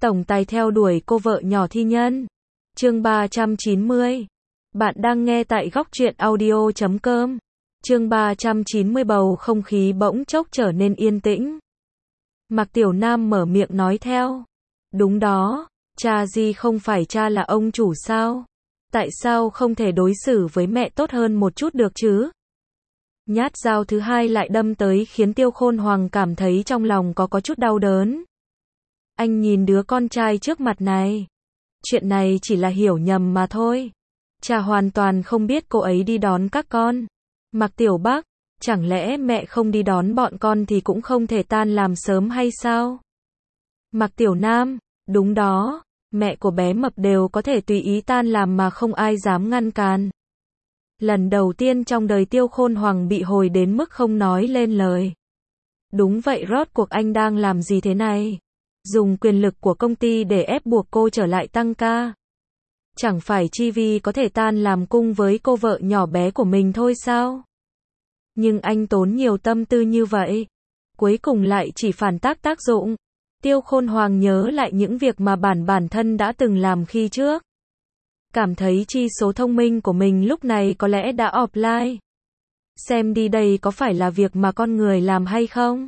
Tổng tài theo đuổi cô vợ nhỏ thi nhân. Chương 390. Bạn đang nghe tại góc truyện audio.com. Chương 390 bầu không khí bỗng chốc trở nên yên tĩnh. Mạc Tiểu Nam mở miệng nói theo. Đúng đó, cha Di không phải cha là ông chủ sao? Tại sao không thể đối xử với mẹ tốt hơn một chút được chứ? Nhát dao thứ hai lại đâm tới khiến Tiêu Khôn Hoàng cảm thấy trong lòng có chút đau đớn. Anh nhìn đứa con trai trước mặt này. Chuyện này chỉ là hiểu nhầm mà thôi. Cha hoàn toàn không biết cô ấy đi đón các con. Mạc Tiểu Bắc, chẳng lẽ mẹ không đi đón bọn con thì cũng không thể tan làm sớm hay sao? Mạc Tiểu Nam, đúng đó, mẹ của bé Mập đều có thể tùy ý tan làm mà không ai dám ngăn cản. Lần đầu tiên trong đời Tiêu Khôn Hoàng bị hồi đến mức không nói lên lời. Đúng vậy, rốt cuộc anh đang làm gì thế này? Dùng quyền lực của công ty để ép buộc cô trở lại tăng ca. Chẳng phải chi vì có thể tan làm cùng với cô vợ nhỏ bé của mình thôi sao? Nhưng anh tốn nhiều tâm tư như vậy, cuối cùng lại chỉ phản tác dụng. Tiêu Khôn Hoàng nhớ lại những việc mà bản thân đã từng làm khi trước. Cảm thấy chi số thông minh của mình lúc này có lẽ đã offline. Xem đi, đây có phải là việc mà con người làm hay không?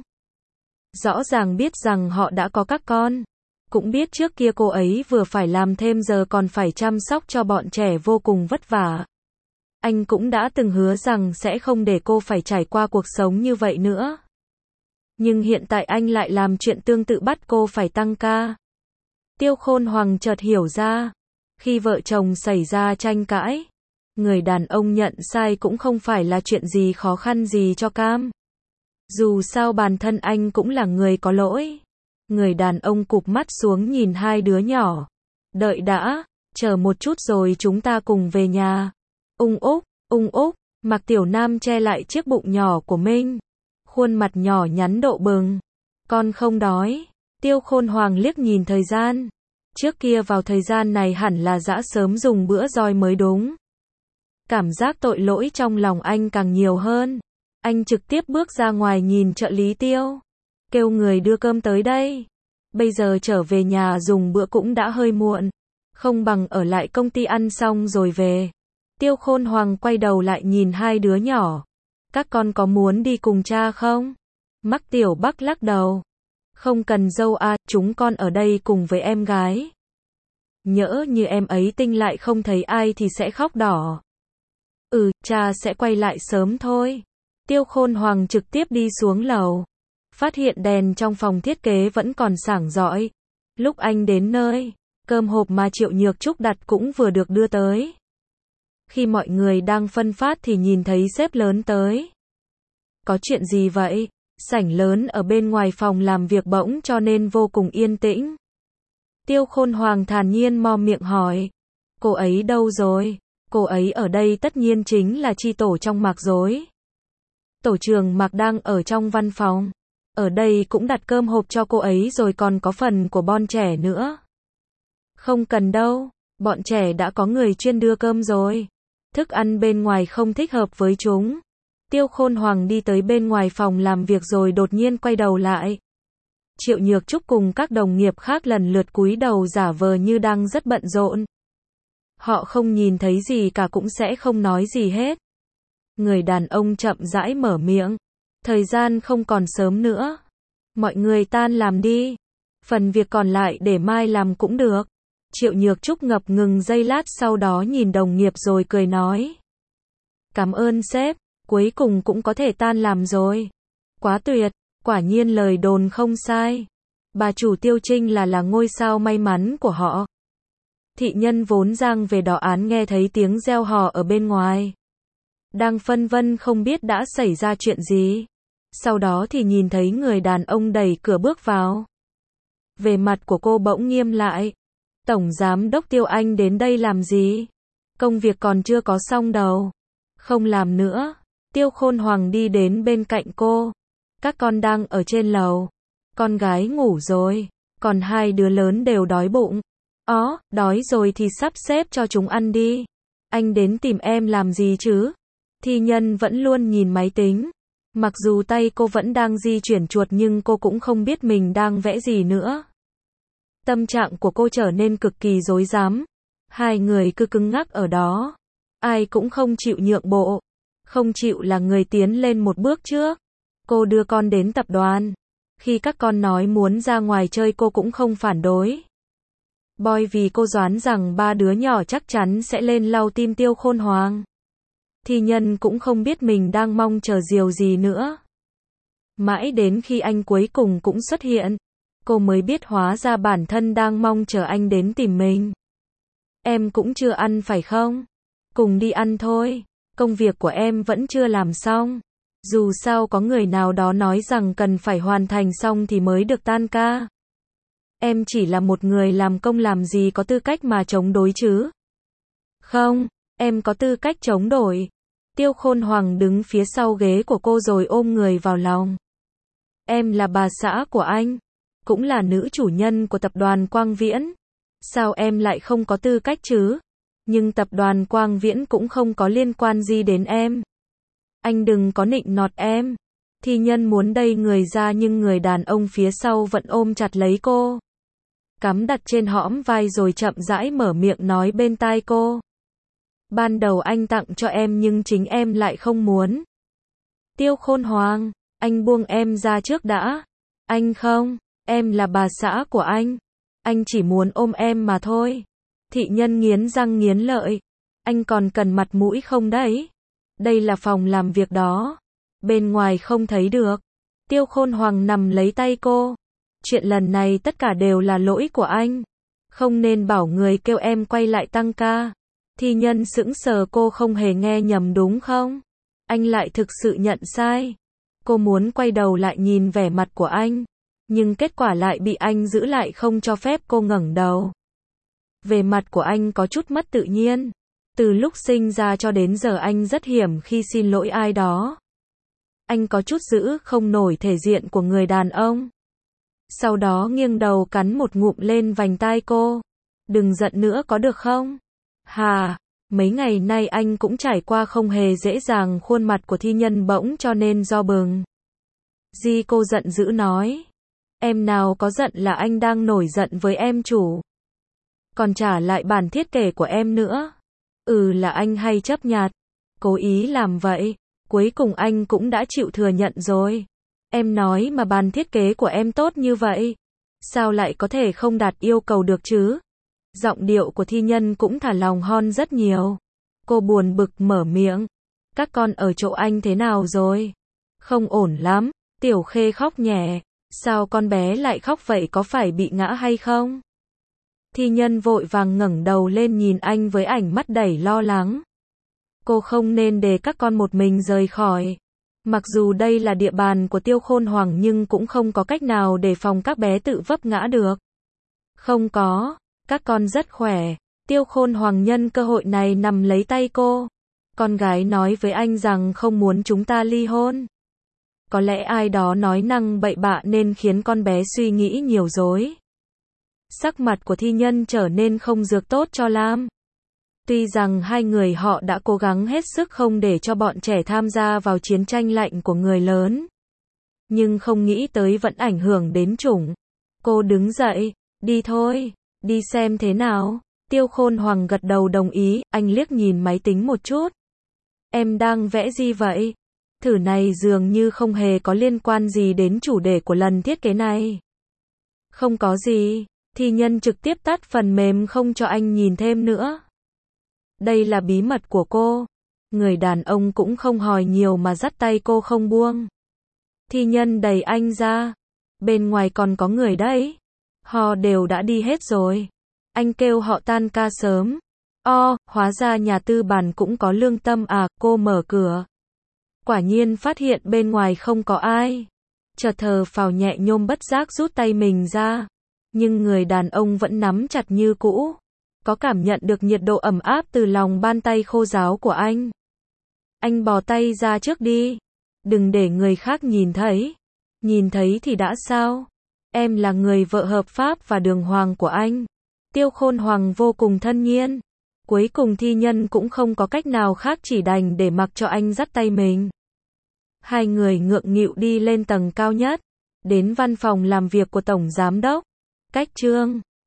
Rõ ràng biết rằng họ đã có các con. Cũng biết trước kia cô ấy vừa phải làm thêm giờ còn phải chăm sóc cho bọn trẻ vô cùng vất vả. Anh cũng đã từng hứa rằng sẽ không để cô phải trải qua cuộc sống như vậy nữa. Nhưng hiện tại anh lại làm chuyện tương tự, bắt cô phải tăng ca. Tiêu Khôn Hoàng chợt hiểu ra. Khi vợ chồng xảy ra tranh cãi, người đàn ông nhận sai cũng không phải là chuyện gì khó khăn gì cho cam. Dù sao bản thân anh cũng là người có lỗi. Người đàn ông cụp mắt xuống nhìn hai đứa nhỏ. Đợi đã, chờ một chút rồi chúng ta cùng về nhà. Ung úc, Mạc Tiểu Nam che lại chiếc bụng nhỏ của mình. Khuôn mặt nhỏ nhắn độ bừng. Con không đói. Tiêu Khôn Hoàng liếc nhìn thời gian. Trước kia vào thời gian này hẳn là đã sớm dùng bữa roi mới đúng. Cảm giác tội lỗi trong lòng anh càng nhiều hơn. Anh trực tiếp bước ra ngoài nhìn trợ lý Tiêu. Kêu người đưa cơm tới đây. Bây giờ trở về nhà dùng bữa cũng đã hơi muộn. Không bằng ở lại công ty ăn xong rồi về. Tiêu Khôn Hoàng quay đầu lại nhìn hai đứa nhỏ. Các con có muốn đi cùng cha không? Mác Tiểu Bắc lắc đầu. Không cần dâu à, chúng con ở đây cùng với em gái. Nhỡ như em ấy tinh lại không thấy ai thì sẽ khóc đỏ. Cha sẽ quay lại sớm thôi. Tiêu Khôn Hoàng trực tiếp đi xuống lầu. Phát hiện đèn trong phòng thiết kế vẫn còn sáng rọi. Lúc anh đến nơi, cơm hộp mà Triệu Nhược Trúc đặt cũng vừa được đưa tới. Khi mọi người đang phân phát thì nhìn thấy sếp lớn tới. Có chuyện gì vậy? Sảnh lớn ở bên ngoài phòng làm việc bỗng cho nên vô cùng yên tĩnh. Tiêu Khôn Hoàng thản nhiên mò miệng hỏi. Cô ấy đâu rồi? Cô ấy ở đây tất nhiên chính là chi tổ trong Mạc rồi. Tổ trưởng Mạc đang ở trong văn phòng. Ở đây cũng đặt cơm hộp cho cô ấy rồi, còn có phần của bọn trẻ nữa. Không cần đâu, bọn trẻ đã có người chuyên đưa cơm rồi. Thức ăn bên ngoài không thích hợp với chúng. Tiêu Khôn Hoàng đi tới bên ngoài phòng làm việc rồi đột nhiên quay đầu lại. Triệu Nhược Trúc cùng các đồng nghiệp khác lần lượt cúi đầu giả vờ như đang rất bận rộn. Họ không nhìn thấy gì cả cũng sẽ không nói gì hết. Người đàn ông chậm rãi mở miệng. Thời gian không còn sớm nữa. Mọi người tan làm đi. Phần việc còn lại để mai làm cũng được. Triệu Nhược Trúc ngập ngừng giây lát, sau đó nhìn đồng nghiệp rồi cười nói. Cảm ơn sếp, cuối cùng cũng có thể tan làm rồi. Quá tuyệt, quả nhiên lời đồn không sai. Bà chủ Tiêu Trinh là ngôi sao may mắn của họ. Thị nhân vốn giang về đỏ án nghe thấy tiếng reo hò ở bên ngoài. Đang phân vân không biết đã xảy ra chuyện gì. Sau đó thì nhìn thấy người đàn ông đẩy cửa bước vào. Vẻ mặt của cô bỗng nghiêm lại. Tổng giám đốc Tiêu, anh đến đây làm gì? Công việc còn chưa có xong đâu. Không làm nữa. Tiêu Khôn Hoàng đi đến bên cạnh cô. Các con đang ở trên lầu. Con gái ngủ rồi. Còn hai đứa lớn đều đói bụng. Đói rồi thì sắp xếp cho chúng ăn đi. Anh đến tìm em làm gì chứ? Thi nhân vẫn luôn nhìn máy tính. Mặc dù tay cô vẫn đang di chuyển chuột nhưng cô cũng không biết mình đang vẽ gì nữa. Tâm trạng của cô trở nên cực kỳ rối rắm. Hai người cứ cứng ngắc ở đó. Ai cũng không chịu nhượng bộ. Không chịu là người tiến lên một bước trước. Cô đưa con đến tập đoàn. Khi các con nói muốn ra ngoài chơi cô cũng không phản đối. Boy vì cô đoán rằng ba đứa nhỏ chắc chắn sẽ lên lau tim Tiêu Khôn Hoàng. Thi Nhân cũng không biết mình đang mong chờ điều gì nữa. Mãi đến khi anh cuối cùng cũng xuất hiện, cô mới biết hóa ra bản thân đang mong chờ anh đến tìm mình. Em cũng chưa ăn phải không? Cùng đi ăn thôi. Công việc của em vẫn chưa làm xong. Dù sao có người nào đó nói rằng cần phải hoàn thành xong thì mới được tan ca. Em chỉ là một người làm công làm gì có tư cách mà chống đối chứ? Không, em có tư cách chống đổi. Tiêu Khôn Hoàng đứng phía sau ghế của cô rồi ôm người vào lòng. Em là bà xã của anh, cũng là nữ chủ nhân của tập đoàn Quang Viễn. Sao em lại không có tư cách chứ? Nhưng tập đoàn Quang Viễn cũng không có liên quan gì đến em. Anh đừng có nịnh nọt em. Thi Nhân muốn đẩy người ra nhưng người đàn ông phía sau vẫn ôm chặt lấy cô. Cắm đặt trên hõm vai rồi chậm rãi mở miệng nói bên tai cô. Ban đầu anh tặng cho em nhưng chính em lại không muốn. Tiêu Khôn Hoàng, anh buông em ra trước đã. Anh không, em là bà xã của anh. Anh chỉ muốn ôm em mà thôi. Thị Nhân nghiến răng nghiến lợi. Anh còn cần mặt mũi không đấy? Đây là phòng làm việc đó. Bên ngoài không thấy được. Tiêu Khôn Hoàng nắm lấy tay cô. Chuyện lần này tất cả đều là lỗi của anh. Không nên bảo người kêu em quay lại tăng ca. Thi Nhân sững sờ, cô không hề nghe nhầm đúng không? Anh lại thực sự nhận sai. Cô muốn quay đầu lại nhìn vẻ mặt của anh. Nhưng kết quả lại bị anh giữ lại không cho phép cô ngẩng đầu. Về mặt của anh có chút mất tự nhiên. Từ lúc sinh ra cho đến giờ anh rất hiếm khi xin lỗi ai đó. Anh có chút giữ không nổi thể diện của người đàn ông. Sau đó nghiêng đầu cắn một ngụm lên vành tai cô. Đừng giận nữa có được không? Hà, mấy ngày nay anh cũng trải qua không hề dễ dàng, khuôn mặt của Thi Nhân bỗng cho nên do bừng. Di, cô giận dữ nói. Em nào có giận, là anh đang nổi giận với em chủ. Còn trả lại bản thiết kế của em nữa. Là anh hay chấp nhặt. Cố ý làm vậy. Cuối cùng anh cũng đã chịu thừa nhận rồi. Em nói mà bản thiết kế của em tốt như vậy. Sao lại có thể không đạt yêu cầu được chứ? Giọng điệu của Thi Nhân cũng thả lòng hơn rất nhiều. Cô buồn bực mở miệng. Các con ở chỗ anh thế nào rồi? Không ổn lắm. Tiểu Khê khóc nhẹ. Sao con bé lại khóc vậy, có phải bị ngã hay không? Thi Nhân vội vàng ngẩng đầu lên nhìn anh với ánh mắt đầy lo lắng. Cô không nên để các con một mình rời khỏi. Mặc dù đây là địa bàn của Tiêu Khôn Hoàng nhưng cũng không có cách nào để phòng các bé tự vấp ngã được. Không có, các con rất khỏe. Tiêu Khôn Hoàng nhân cơ hội này nắm lấy tay cô. Con gái nói với anh rằng không muốn chúng ta ly hôn. Có lẽ ai đó nói năng bậy bạ nên khiến con bé suy nghĩ nhiều rồi. Sắc mặt của Thi Nhân trở nên không dược tốt cho lắm. Tuy rằng hai người họ đã cố gắng hết sức không để cho bọn trẻ tham gia vào chiến tranh lạnh của người lớn. Nhưng không nghĩ tới vẫn ảnh hưởng đến chủng. Cô đứng dậy, đi thôi, đi xem thế nào. Tiêu Khôn Hoàng gật đầu đồng ý, anh liếc nhìn máy tính một chút. Em đang vẽ gì vậy? Thử này dường như không hề có liên quan gì đến chủ đề của lần thiết kế này. Không có gì. Thi Nhân trực tiếp tắt phần mềm không cho anh nhìn thêm nữa. Đây là bí mật của cô. Người đàn ông cũng không hỏi nhiều mà dắt tay cô không buông. Thi Nhân đẩy anh ra. Bên ngoài còn có người đấy. Họ đều đã đi hết rồi. Anh kêu họ tan ca sớm. Hóa ra nhà tư bản cũng có lương tâm à, cô mở cửa. Quả nhiên phát hiện bên ngoài không có ai. Chợt thở phào nhẹ nhõm bất giác rút tay mình ra. Nhưng người đàn ông vẫn nắm chặt như cũ. Có cảm nhận được nhiệt độ ẩm áp từ lòng bàn tay khô ráo của anh. Anh bỏ tay ra trước đi. Đừng để người khác nhìn thấy. Nhìn thấy thì đã sao? Em là người vợ hợp pháp và đường hoàng của anh. Tiêu Khôn Hoàng vô cùng thân nhiên. Cuối cùng Thi Nhân cũng không có cách nào khác, chỉ đành để mặc cho anh dắt tay mình. Hai người ngượng nghịu đi lên tầng cao nhất. Đến văn phòng làm việc của Tổng Giám đốc. Cách Trương.